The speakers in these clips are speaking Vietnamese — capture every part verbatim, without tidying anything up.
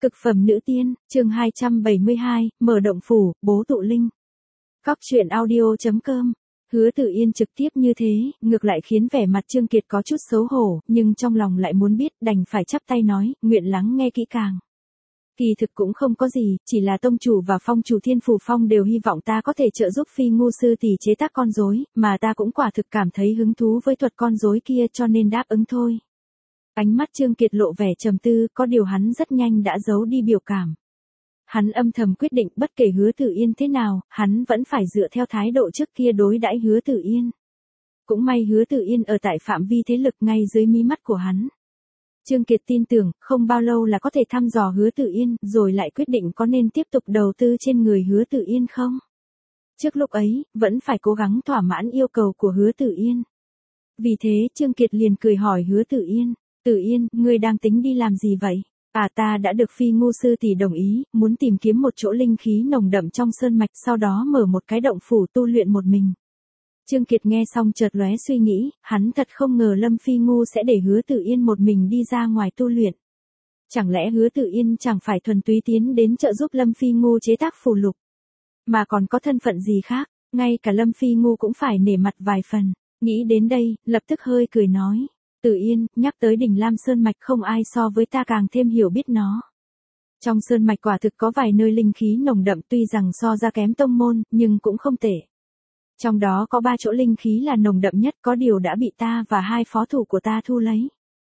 Cực phẩm nữ tiên, chương hai trăm bảy mươi hai, mở động phủ, bố tụ linh. Cóc truyện audio chấm com. Hứa Tử Yên trực tiếp như thế, ngược lại khiến vẻ mặt Trương Kiệt có chút xấu hổ, nhưng trong lòng lại muốn biết, đành phải chắp tay nói, nguyện lắng nghe kỹ càng. Kỳ thực cũng không có gì, chỉ là tông chủ và phong chủ Thiên Phù Phong đều hy vọng ta có thể trợ giúp Phi Ngu sư tỷ chế tác con rối, mà ta cũng quả thực cảm thấy hứng thú với thuật con rối kia cho nên đáp ứng thôi. Ánh mắt Trương Kiệt lộ vẻ trầm tư, có điều hắn rất nhanh đã giấu đi biểu cảm. Hắn âm thầm quyết định bất kể Hứa Tử Yên thế nào, hắn vẫn phải dựa theo thái độ trước kia đối đãi Hứa Tử Yên. Cũng may Hứa Tử Yên ở tại phạm vi thế lực ngay dưới mí mắt của hắn. Trương Kiệt tin tưởng, không bao lâu là có thể thăm dò Hứa Tử Yên, rồi lại quyết định có nên tiếp tục đầu tư trên người Hứa Tử Yên không. Trước lúc ấy, vẫn phải cố gắng thỏa mãn yêu cầu của Hứa Tử Yên. Vì thế Trương Kiệt liền cười hỏi Hứa Tử Yên. Tử Yên, ngươi đang tính đi làm gì vậy? À ta đã được Phi Ngu sư tỷ đồng ý, muốn tìm kiếm một chỗ linh khí nồng đậm trong sơn mạch, sau đó mở một cái động phủ tu luyện một mình. Trương Kiệt nghe xong chợt lóe suy nghĩ, hắn thật không ngờ Lâm Phi Ngu sẽ để Hứa Tử Yên một mình đi ra ngoài tu luyện. Chẳng lẽ Hứa Tử Yên chẳng phải thuần túy tiến đến trợ giúp Lâm Phi Ngu chế tác phù lục, mà còn có thân phận gì khác, ngay cả Lâm Phi Ngu cũng phải nể mặt vài phần. Nghĩ đến đây, lập tức hơi cười nói. Tử Yên, nhắc tới đỉnh Lam Sơn Mạch không ai so với ta càng thêm hiểu biết nó. Trong Sơn Mạch quả thực có vài nơi linh khí nồng đậm tuy rằng so ra kém tông môn, nhưng cũng không tệ. Trong đó có ba chỗ linh khí là nồng đậm nhất, có điều đã bị ta và hai phó thủ của ta thu lấy.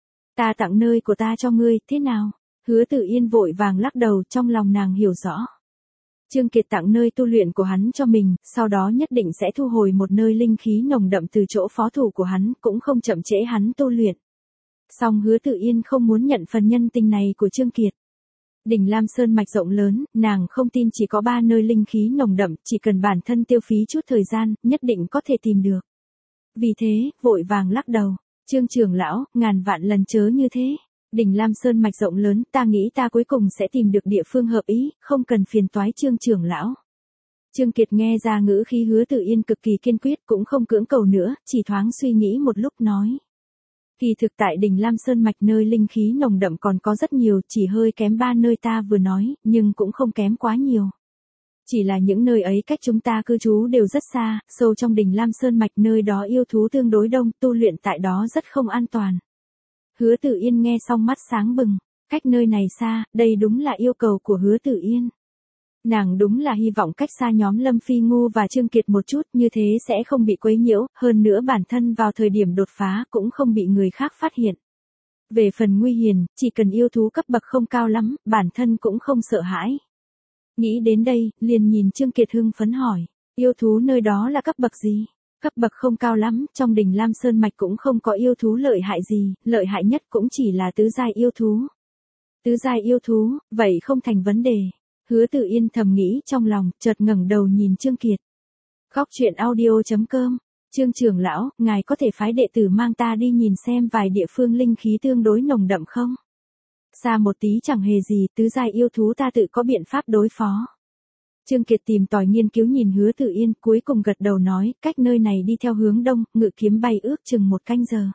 Ta tặng nơi của ta cho ngươi, thế nào? Hứa Tử Yên vội vàng lắc đầu, trong lòng nàng hiểu rõ. Trương Kiệt tặng nơi tu luyện của hắn cho mình, sau đó nhất định sẽ thu hồi một nơi linh khí nồng đậm từ chỗ phó thủ của hắn, cũng không chậm trễ hắn tu luyện. Song Hứa Tử Yên không muốn nhận phần nhân tình này của Trương Kiệt. Đỉnh Lam Sơn Mạch rộng lớn, nàng không tin chỉ có ba nơi linh khí nồng đậm, chỉ cần bản thân tiêu phí chút thời gian, nhất định có thể tìm được. Vì thế, vội vàng lắc đầu, Trương trưởng lão, ngàn vạn lần chớ như thế. Đỉnh Lam Sơn Mạch rộng lớn, ta nghĩ ta cuối cùng sẽ tìm được địa phương hợp ý, không cần phiền toái Trương trưởng lão. Trương Kiệt nghe ra ngữ khí Hứa Tử Yên cực kỳ kiên quyết, cũng không cưỡng cầu nữa, chỉ thoáng suy nghĩ một lúc nói. Kỳ thực tại đỉnh Lam Sơn Mạch nơi linh khí nồng đậm còn có rất nhiều, chỉ hơi kém ba nơi ta vừa nói, nhưng cũng không kém quá nhiều. Chỉ là những nơi ấy cách chúng ta cư trú đều rất xa, sâu trong đỉnh Lam Sơn Mạch nơi đó yêu thú tương đối đông, tu luyện tại đó rất không an toàn. Hứa Tử Yên nghe xong mắt sáng bừng, cách nơi này xa, đây đúng là yêu cầu của Hứa Tử Yên. Nàng đúng là hy vọng cách xa nhóm Lâm Phi Ngu và Trương Kiệt một chút, như thế sẽ không bị quấy nhiễu, hơn nữa bản thân vào thời điểm đột phá cũng không bị người khác phát hiện. Về phần nguy hiểm, chỉ cần yêu thú cấp bậc không cao lắm, bản thân cũng không sợ hãi. Nghĩ đến đây, liền nhìn Trương Kiệt hưng phấn hỏi, yêu thú nơi đó là cấp bậc gì? Cấp bậc không cao lắm, trong đỉnh Lam Sơn Mạch cũng không có yêu thú lợi hại gì, lợi hại nhất cũng chỉ là tứ giai yêu thú. Tứ giai yêu thú, vậy không thành vấn đề. Hứa Tử Yên thầm nghĩ trong lòng, chợt ngẩng đầu nhìn Trương Kiệt. Cóc truyện audio chấm com. Trương trưởng lão, ngài có thể phái đệ tử mang ta đi nhìn xem vài địa phương linh khí tương đối nồng đậm không? Xa một tí chẳng hề gì, tứ giai yêu thú ta tự có biện pháp đối phó. Trương Kiệt tìm tòi nghiên cứu nhìn Hứa Tử Yên, cuối cùng gật đầu nói, cách nơi này đi theo hướng đông, ngự kiếm bay ước chừng một canh giờ.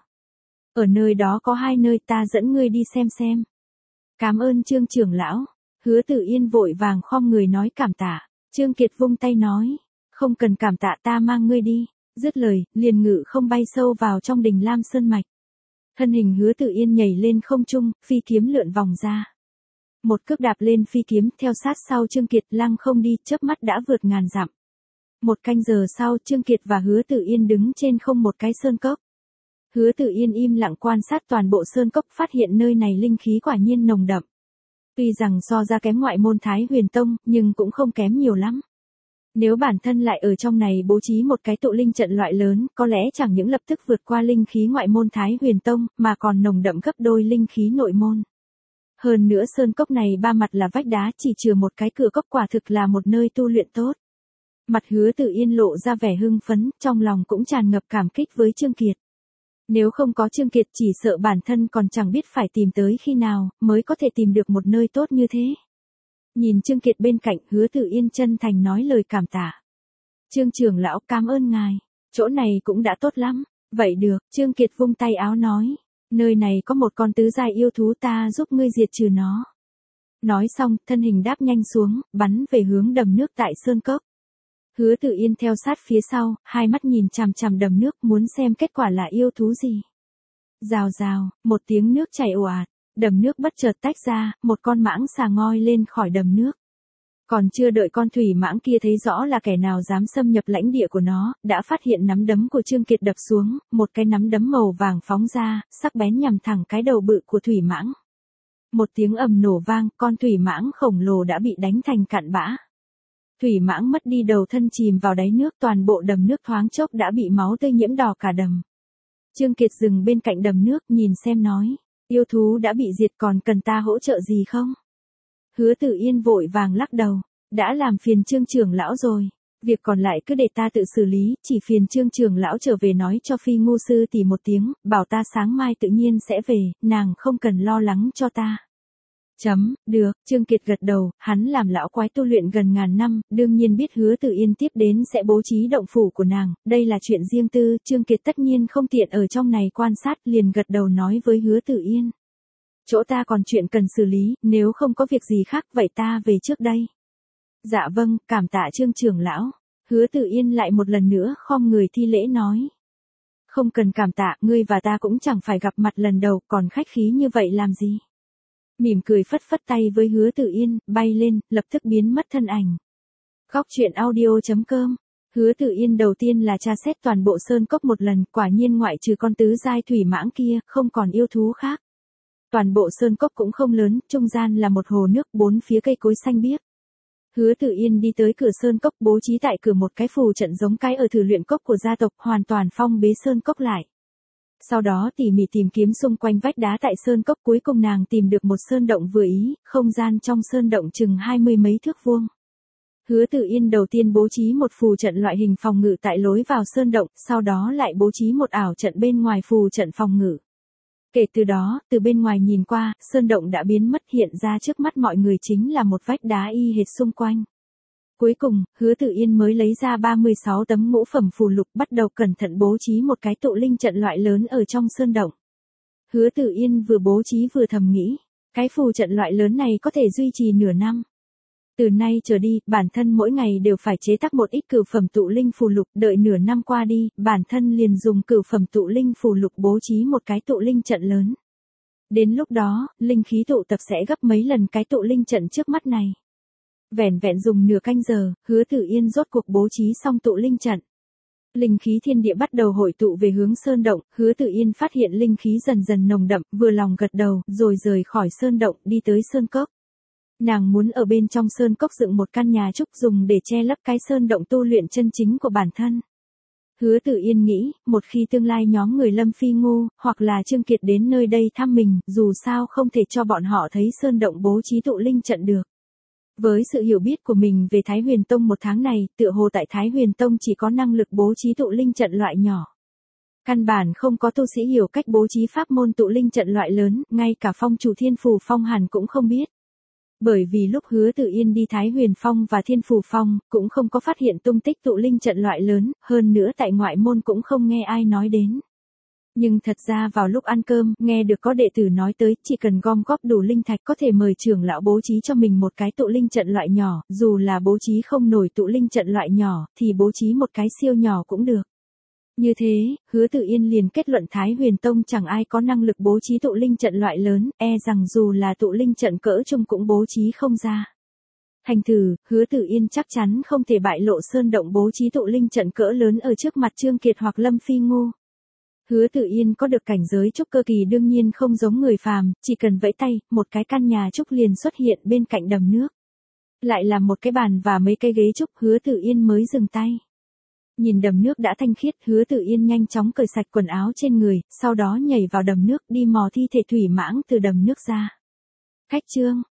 Ở nơi đó có hai nơi, ta dẫn ngươi đi xem xem. Cảm ơn Trương trưởng lão. Hứa Tử Yên vội vàng khom người nói cảm tạ. Trương Kiệt vung tay nói, không cần cảm tạ, ta mang ngươi đi. Dứt lời, liền ngự không bay sâu vào trong đỉnh Lam Sơn Mạch. Thân hình Hứa Tử Yên nhảy lên không trung, phi kiếm lượn vòng ra. Một cước đạp lên phi kiếm, theo sát sau Trương Kiệt, lăng không đi, chớp mắt đã vượt ngàn dặm. Một canh giờ sau, Trương Kiệt và Hứa Tử Yên đứng trên không một cái sơn cốc. Hứa Tử Yên im lặng quan sát toàn bộ sơn cốc, phát hiện nơi này linh khí quả nhiên nồng đậm. Tuy rằng so ra kém ngoại môn Thái Huyền Tông, nhưng cũng không kém nhiều lắm. Nếu bản thân lại ở trong này bố trí một cái tụ linh trận loại lớn, có lẽ chẳng những lập tức vượt qua linh khí ngoại môn Thái Huyền Tông, mà còn nồng đậm gấp đôi linh khí nội môn. Hơn nữa sơn cốc này ba mặt là vách đá, chỉ chừa một cái cửa cốc, quả thực là một nơi tu luyện tốt. Mặt Hứa Tử Yên lộ ra vẻ hưng phấn, trong lòng cũng tràn ngập cảm kích với Trương Kiệt. Nếu không có Trương Kiệt chỉ sợ bản thân còn chẳng biết phải tìm tới khi nào, mới có thể tìm được một nơi tốt như thế. Nhìn Trương Kiệt bên cạnh, Hứa Tử Yên chân thành nói lời cảm tạ. Trương trưởng lão, cảm ơn ngài, chỗ này cũng đã tốt lắm. Vậy được, Trương Kiệt vung tay áo nói, nơi này có một con tứ giai yêu thú, ta giúp ngươi diệt trừ nó. Nói xong, thân hình đáp nhanh xuống, bắn về hướng đầm nước tại sơn cốc. Hứa Tự Yên theo sát phía sau, hai mắt nhìn chằm chằm đầm nước muốn xem kết quả là yêu thú gì. Rào rào, một tiếng nước chảy ồ ạt, đầm nước bất chợt tách ra, một con mãng xà ngoi lên khỏi đầm nước. Còn chưa đợi con thủy mãng kia thấy rõ là kẻ nào dám xâm nhập lãnh địa của nó, đã phát hiện nắm đấm của Trương Kiệt đập xuống, một cái nắm đấm màu vàng phóng ra, sắc bén nhằm thẳng cái đầu bự của thủy mãng. Một tiếng ầm nổ vang, con thủy mãng khổng lồ đã bị đánh thành cặn bã. Thủy mãng mất đi đầu thân chìm vào đáy nước, toàn bộ đầm nước thoáng chốc đã bị máu tươi nhiễm đỏ cả đầm. Trương Kiệt dừng bên cạnh đầm nước nhìn xem nói, yêu thú đã bị diệt còn cần ta hỗ trợ gì không? Hứa Tự Yên vội vàng lắc đầu, đã làm phiền Trương trưởng lão rồi, việc còn lại cứ để ta tự xử lý, chỉ phiền Trương trưởng lão trở về nói cho Phi Ngu sư tỷ một tiếng, bảo ta sáng mai tự nhiên sẽ về, nàng không cần lo lắng cho ta. Chấm, được, Trương Kiệt gật đầu, hắn làm lão quái tu luyện gần ngàn năm, đương nhiên biết Hứa Tự Yên tiếp đến sẽ bố trí động phủ của nàng, đây là chuyện riêng tư, Trương Kiệt tất nhiên không tiện ở trong này quan sát, liền gật đầu nói với Hứa Tự Yên. Chỗ ta còn chuyện cần xử lý, nếu không có việc gì khác vậy ta về trước đây. Dạ vâng, cảm tạ Trương trưởng lão. Hứa Tự Yên lại một lần nữa khom người thi lễ nói. Không cần cảm tạ, ngươi và ta cũng chẳng phải gặp mặt lần đầu, còn khách khí như vậy làm gì? Mỉm cười phất phất tay với Hứa Tự Yên, bay lên, lập tức biến mất thân ảnh. Góc truyện audio chấm com. Hứa Tự Yên đầu tiên là tra xét toàn bộ sơn cốc một lần, quả nhiên ngoại trừ con tứ giai thủy mãng kia, không còn yêu thú khác. Toàn bộ sơn cốc cũng không lớn, trung gian là một hồ nước, bốn phía cây cối xanh biếc. Hứa Tự Yên đi tới cửa sơn cốc, bố trí tại cửa một cái phù trận giống cái ở thử luyện cốc của gia tộc, hoàn toàn phong bế sơn cốc lại. Sau đó tỉ mỉ tìm kiếm xung quanh vách đá tại sơn cốc, cuối cùng nàng tìm được một sơn động vừa ý, không gian trong sơn động chừng hai mươi mấy thước vuông. Hứa Tự Yên đầu tiên bố trí một phù trận loại hình phòng ngự tại lối vào sơn động, sau đó lại bố trí một ảo trận bên ngoài phù trận phòng ngự. Kể từ đó, từ bên ngoài nhìn qua, sơn động đã biến mất, hiện ra trước mắt mọi người chính là một vách đá y hệt xung quanh. Cuối cùng, Hứa Tự Yên mới lấy ra ba mươi sáu tấm ngũ phẩm phù lục, bắt đầu cẩn thận bố trí một cái tụ linh trận loại lớn ở trong sơn động. Hứa Tự Yên vừa bố trí vừa thầm nghĩ, cái phù trận loại lớn này có thể duy trì nửa năm. Từ nay trở đi, bản thân mỗi ngày đều phải chế tác một ít cửu phẩm tụ linh phù lục, đợi nửa năm qua đi, bản thân liền dùng cửu phẩm tụ linh phù lục bố trí một cái tụ linh trận lớn. Đến lúc đó, linh khí tụ tập sẽ gấp mấy lần cái tụ linh trận trước mắt này. Vẻn vẹn dùng nửa canh giờ, Hứa Tự Yên rốt cuộc bố trí xong tụ linh trận. Linh khí thiên địa bắt đầu hội tụ về hướng sơn động, Hứa Tự Yên phát hiện linh khí dần dần nồng đậm, vừa lòng gật đầu, rồi rời khỏi sơn động, đi tới sơn cốc. Nàng muốn ở bên trong sơn cốc dựng một căn nhà trúc dùng để che lấp cái sơn động tu luyện chân chính của bản thân. Hứa Tự Yên nghĩ, một khi tương lai nhóm người Lâm Phi Ngu, hoặc là Trương Kiệt đến nơi đây thăm mình, dù sao không thể cho bọn họ thấy sơn động bố trí tụ linh trận được. Với sự hiểu biết của mình về Thái Huyền Tông một tháng này, tựa hồ tại Thái Huyền Tông chỉ có năng lực bố trí tụ linh trận loại nhỏ. Căn bản không có tu sĩ hiểu cách bố trí pháp môn tụ linh trận loại lớn, ngay cả phong chủ Thiên Phù Phong hẳn cũng không biết. Bởi vì lúc Hứa Tự Yên đi Thái Huyền Phong và Thiên Phù Phong, cũng không có phát hiện tung tích tụ linh trận loại lớn, hơn nữa tại ngoại môn cũng không nghe ai nói đến. Nhưng thật ra vào lúc ăn cơm, nghe được có đệ tử nói tới, chỉ cần gom góp đủ linh thạch có thể mời trưởng lão bố trí cho mình một cái tụ linh trận loại nhỏ, dù là bố trí không nổi tụ linh trận loại nhỏ, thì bố trí một cái siêu nhỏ cũng được. Như thế, Hứa Tự Yên liền kết luận Thái Huyền Tông chẳng ai có năng lực bố trí tụ linh trận loại lớn, e rằng dù là tụ linh trận cỡ trung cũng bố trí không ra. Thành thử, Hứa Tự Yên chắc chắn không thể bại lộ sơn động bố trí tụ linh trận cỡ lớn ở trước mặt Trương Kiệt hoặc Lâm Phi Ngu. Hứa Tự Yên có được cảnh giới trúc cơ kỳ đương nhiên không giống người phàm, chỉ cần vẫy tay, một cái căn nhà trúc liền xuất hiện bên cạnh đầm nước. Lại là một cái bàn và mấy cây ghế trúc, Hứa Tự Yên mới dừng tay. Nhìn đầm nước đã thanh khiết, Hứa Tự Yên nhanh chóng cởi sạch quần áo trên người, sau đó nhảy vào đầm nước đi mò thi thể thủy mãng từ đầm nước ra. Khách trương,